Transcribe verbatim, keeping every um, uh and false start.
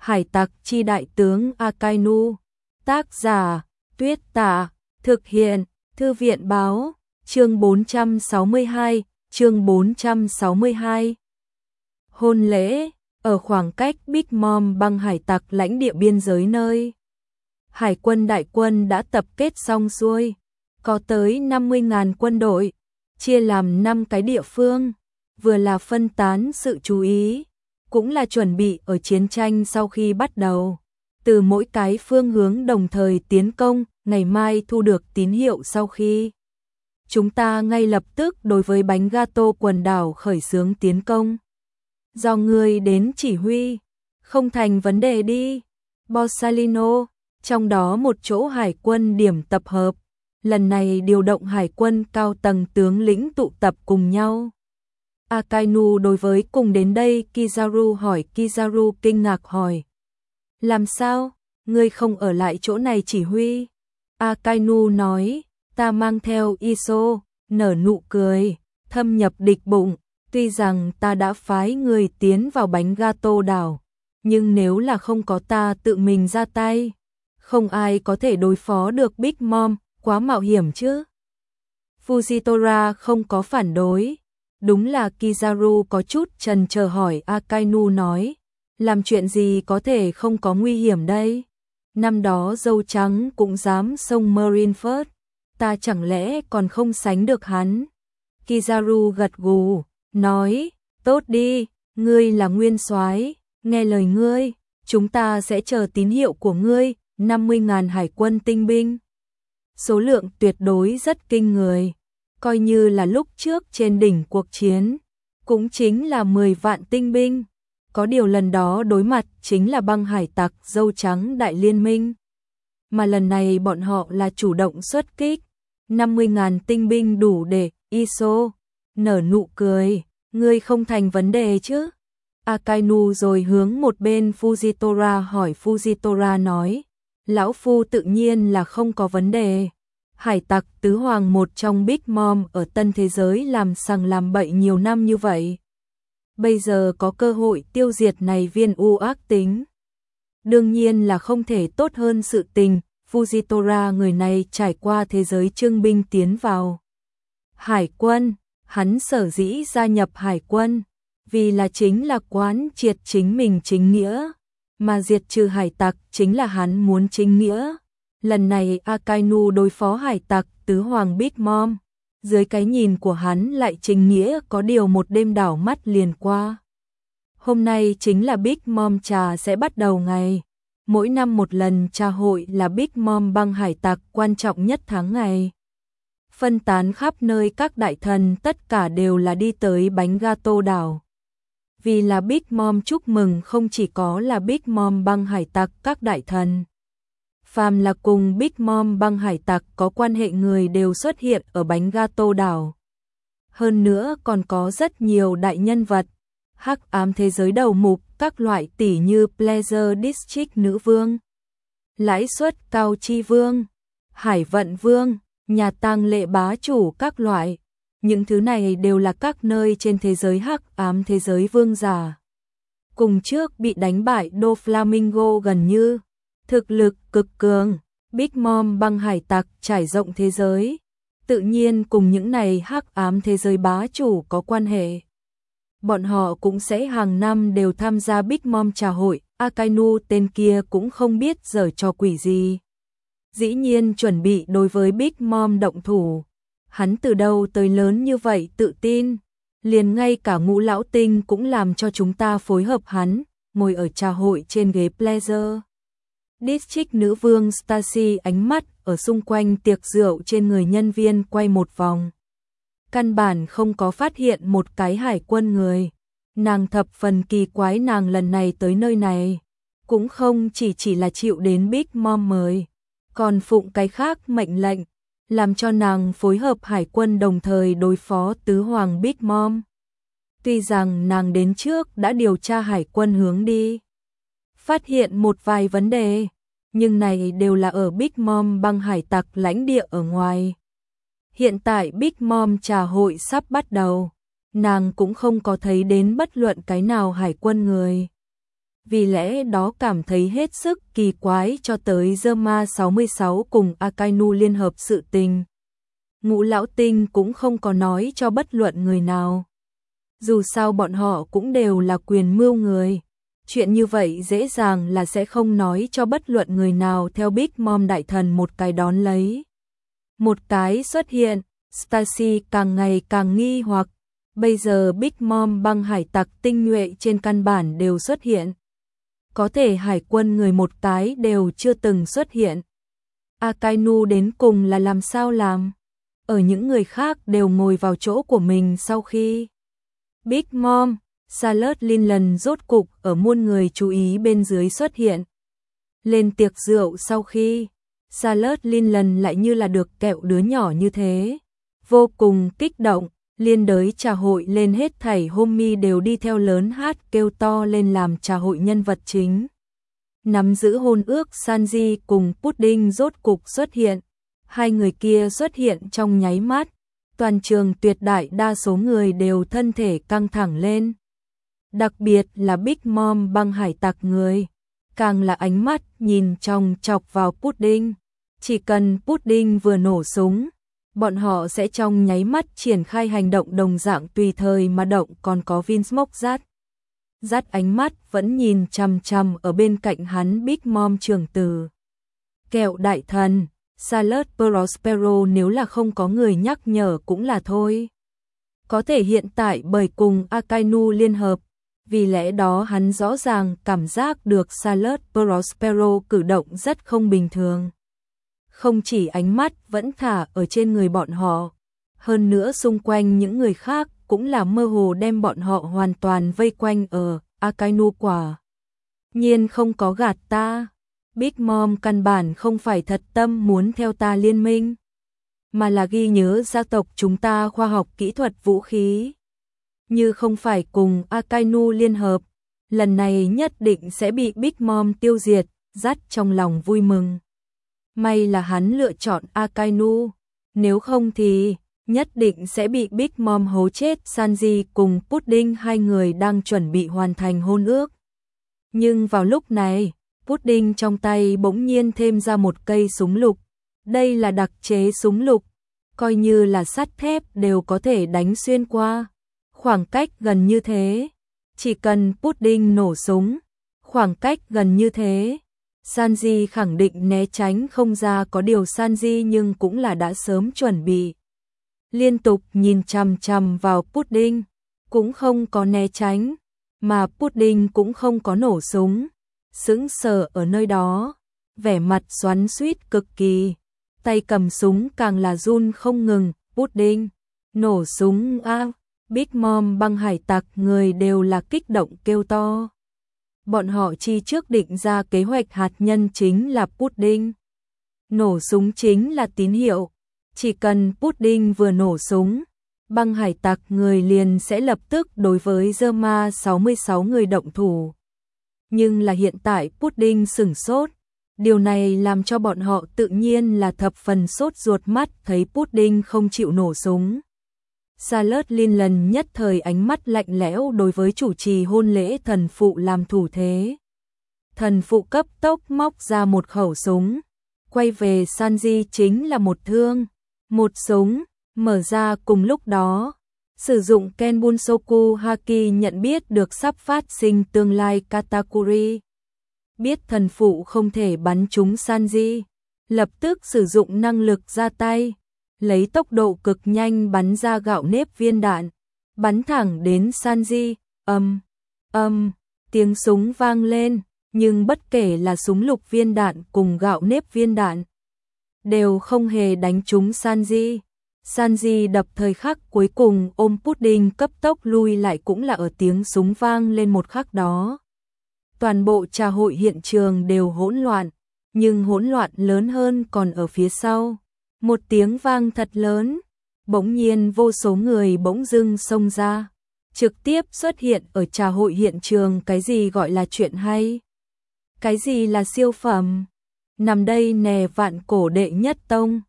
Hải tặc chi đại tướng Akainu. Tác giả Tuyết Tả. Thực hiện Thư viện báo. Chương bốn trăm sáu mươi hai. Chương bốn trăm sáu mươi hai. Hôn lễ. Ở khoảng cách Big Mom băng hải tặc lãnh địa biên giới nơi hải quân đại quân đã tập kết xong xuôi, có tới năm mươi nghìn quân đội, chia làm năm cái địa phương, vừa là phân tán sự chú ý, cũng là chuẩn bị ở chiến tranh sau khi bắt đầu. Từ mỗi cái phương hướng đồng thời tiến công, ngày mai thu được tín hiệu sau khi chúng ta ngay lập tức đối với bánh gato quần đảo khởi xướng tiến công. Do ngươi đến chỉ huy, không thành vấn đề đi. Borsalino, trong đó một chỗ hải quân điểm tập hợp, lần này điều động hải quân cao tầng tướng lĩnh tụ tập cùng nhau. Akainu đối với cùng đến đây Kizaru hỏi. Kizaru kinh ngạc hỏi: làm sao, ngươi không ở lại chỗ này chỉ huy? Akainu nói: ta mang theo Iso, nở nụ cười, thâm nhập địch bụng. Tuy rằng ta đã phái người tiến vào bánh gato đảo, nhưng nếu là không có ta tự mình ra tay, không ai có thể đối phó được Big Mom, quá mạo hiểm chứ. Fujitora không có phản đối. Đúng là Kizaru có chút chần chờ hỏi. Akainu nói: làm chuyện gì có thể không có nguy hiểm đây? Năm đó dâu trắng cũng dám xông Marineford, ta chẳng lẽ còn không sánh được hắn? Kizaru gật gù, nói: tốt đi, ngươi là nguyên soái, nghe lời ngươi, chúng ta sẽ chờ tín hiệu của ngươi. Năm mươi nghìn hải quân tinh binh, số lượng tuyệt đối rất kinh người, coi như là lúc trước trên đỉnh cuộc chiến, cũng chính là mười vạn tinh binh. Có điều lần đó đối mặt chính là băng hải tặc dâu trắng đại liên minh, mà lần này bọn họ là chủ động xuất kích. Năm mươi nghìn tinh binh đủ để. Iso nở nụ cười: ngươi không thành vấn đề chứ? Akainu rồi hướng một bên Fujitora hỏi. Fujitora nói: lão phu tự nhiên là không có vấn đề. Hải tặc tứ hoàng một trong Big Mom ở tân thế giới làm sằng làm bậy nhiều năm như vậy, bây giờ có cơ hội tiêu diệt này viên u ác tính, đương nhiên là không thể tốt hơn sự tình. Fujitora người này trải qua thế giới trưng binh tiến vào hải quân, hắn sở dĩ gia nhập hải quân vì là chính là quán triệt chính mình chính nghĩa, mà diệt trừ hải tặc chính là hắn muốn chính nghĩa. Lần này Akainu đối phó hải tặc tứ hoàng Big Mom, dưới cái nhìn của hắn lại chính nghĩa, có điều một đêm đảo mắt liền qua. Hôm nay chính là Big Mom trà sẽ bắt đầu ngày. Mỗi năm một lần trà hội là Big Mom băng hải tặc quan trọng nhất tháng ngày. Phân tán khắp nơi các đại thần tất cả đều là đi tới bánh gato đảo. Vì là Big Mom chúc mừng không chỉ có là Big Mom băng hải tặc các đại thần, phàm là cùng Big Mom băng hải tặc có quan hệ người đều xuất hiện ở bánh gato đảo. Hơn nữa còn có rất nhiều đại nhân vật, hắc ám thế giới đầu mục các loại tỷ như Pleasure District nữ vương, lãi suất cao chi vương, hải vận vương, nhà tang lệ bá chủ các loại. Những thứ này đều là các nơi trên thế giới hắc ám thế giới vương giả. Cùng trước bị đánh bại Doflamingo gần như, thực lực cực cường, Big Mom băng hải tặc trải rộng thế giới, tự nhiên cùng những này hắc ám thế giới bá chủ có quan hệ. Bọn họ cũng sẽ hàng năm đều tham gia Big Mom trà hội. Akainu tên kia cũng không biết giở trò quỷ gì, dĩ nhiên chuẩn bị đối với Big Mom động thủ. Hắn từ đâu tới lớn như vậy tự tin, liền ngay cả Ngũ lão tinh cũng làm cho chúng ta phối hợp hắn, ngồi ở trà hội trên ghế Pleasure District. Nữ vương Stacy ánh mắt ở xung quanh tiệc rượu trên người nhân viên quay một vòng, căn bản không có phát hiện một cái hải quân người. Nàng thập phần kỳ quái, nàng lần này tới nơi này cũng không chỉ chỉ là chịu đến Big Mom mời, còn phụng cái khác mệnh lệnh, làm cho nàng phối hợp hải quân đồng thời đối phó tứ hoàng Big Mom. Tuy rằng nàng đến trước đã điều tra hải quân hướng đi, phát hiện một vài vấn đề, nhưng này đều là ở Big Mom băng hải tặc lãnh địa ở ngoài. Hiện tại Big Mom trà hội sắp bắt đầu, nàng cũng không có thấy đến bất luận cái nào hải quân người. vì lẽ đó cảm thấy hết sức kỳ quái cho tới Zerma sáu mươi sáu cùng Akainu liên hợp sự tình. Ngũ lão tinh cũng không có nói cho bất luận người nào. Dù sao bọn họ cũng đều là quyền mưu người. Chuyện như vậy dễ dàng là sẽ không nói cho bất luận người nào theo Big Mom đại thần một cái đón lấy. Một cái xuất hiện, Stacy càng ngày càng nghi hoặc. Bây giờ Big Mom băng hải tặc tinh nhuệ trên căn bản đều xuất hiện. Có thể hải quân người một cái đều chưa từng xuất hiện. Akainu đến cùng là làm sao làm? Ở những người khác đều ngồi vào chỗ của mình sau khi Big Mom, Charlotte Linland rốt cục ở muôn người chú ý bên dưới xuất hiện. Lên tiệc rượu sau khi Charlotte Linland lại như là được kẹo đứa nhỏ như thế. Vô cùng kích động, liên đới trà hội lên hết thảy homie đều đi theo lớn hát kêu to lên làm trà hội nhân vật chính. Nắm giữ hôn ước Sanji cùng Pudding rốt cục xuất hiện. Hai người kia xuất hiện trong nháy mắt. Toàn trường tuyệt đại đa số người đều thân thể căng thẳng lên. Đặc biệt là Big Mom băng hải tặc người. Càng là ánh mắt nhìn chòng chọc vào Pudding. Chỉ cần Pudding vừa nổ súng, bọn họ sẽ trong nháy mắt triển khai hành động đồng dạng tùy thời mà động. Còn có Vince Mốc dắt. Dắt ánh mắt vẫn nhìn chằm chằm ở bên cạnh hắn Big Mom trưởng tử. Kẹo đại thần, Charlotte Prospero nếu là không có người nhắc nhở cũng là thôi. Có thể hiện tại bởi cùng Akainu liên hợp, vì lẽ đó hắn rõ ràng cảm giác được Charlotte Prospero cử động rất không bình thường. Không chỉ ánh mắt vẫn thả ở trên người bọn họ, hơn nữa xung quanh những người khác cũng là mơ hồ đem bọn họ hoàn toàn vây quanh ở Akainu quả. Nhiên không có gạt ta. Big Mom căn bản không phải thật tâm muốn theo ta liên minh, mà là ghi nhớ gia tộc chúng ta khoa học kỹ thuật vũ khí. Như không phải cùng Akainu liên hợp, lần này nhất định sẽ bị Big Mom tiêu diệt, dắt trong lòng vui mừng. May là hắn lựa chọn Akainu, nếu không thì nhất định sẽ bị Big Mom hố chết. Sanji cùng Pudding hai người đang chuẩn bị hoàn thành hôn ước. Nhưng vào lúc này, Pudding trong tay bỗng nhiên thêm ra một cây súng lục. Đây là đặc chế súng lục, coi như là sắt thép đều có thể đánh xuyên qua. Khoảng cách gần như thế, chỉ cần Pudding nổ súng, khoảng cách gần như thế, Sanji khẳng định né tránh không ra. Có điều Sanji nhưng cũng là đã sớm chuẩn bị. Liên tục nhìn chằm chằm vào Pudding, cũng không có né tránh, mà Pudding cũng không có nổ súng. Sững sờ ở nơi đó, vẻ mặt xoắn xuýt cực kỳ, tay cầm súng càng là run không ngừng. Pudding, nổ súng a! Big Mom băng hải tặc người đều là kích động kêu to. Bọn họ chi trước định ra kế hoạch hạt nhân chính là Pudding. Nổ súng chính là tín hiệu, chỉ cần Pudding vừa nổ súng, băng hải tặc người liền sẽ lập tức đối với Zerma sáu mươi sáu người động thủ. Nhưng là hiện tại Pudding sửng sốt, điều này làm cho bọn họ tự nhiên là thập phần sốt ruột. Mắt thấy Pudding không chịu nổ súng, Charlotte Linland nhất thời ánh mắt lạnh lẽo đối với chủ trì hôn lễ thần phụ làm thủ thế. Thần phụ cấp tốc móc ra một khẩu súng, quay về Sanji chính là một thương, một súng, mở ra cùng lúc đó. Sử dụng Kenbunsoku Haki nhận biết được sắp phát sinh tương lai Katakuri. Biết thần phụ không thể bắn trúng Sanji, lập tức sử dụng năng lực ra tay, lấy tốc độ cực nhanh bắn ra gạo nếp viên đạn, bắn thẳng đến Sanji. Âm, âm, tiếng súng vang lên, nhưng bất kể là súng lục viên đạn cùng gạo nếp viên đạn, đều không hề đánh trúng Sanji. Sanji đập thời khắc cuối cùng ôm Pudding cấp tốc lui lại cũng là ở tiếng súng vang lên một khắc đó. Toàn bộ trà hội hiện trường đều hỗn loạn, nhưng hỗn loạn lớn hơn còn ở phía sau. Một tiếng vang thật lớn, bỗng nhiên vô số người bỗng dưng xông ra, trực tiếp xuất hiện ở trà hội hiện trường. Cái gì gọi là chuyện hay? Cái gì là siêu phẩm? Nằm đây nè, vạn cổ đệ nhất tông,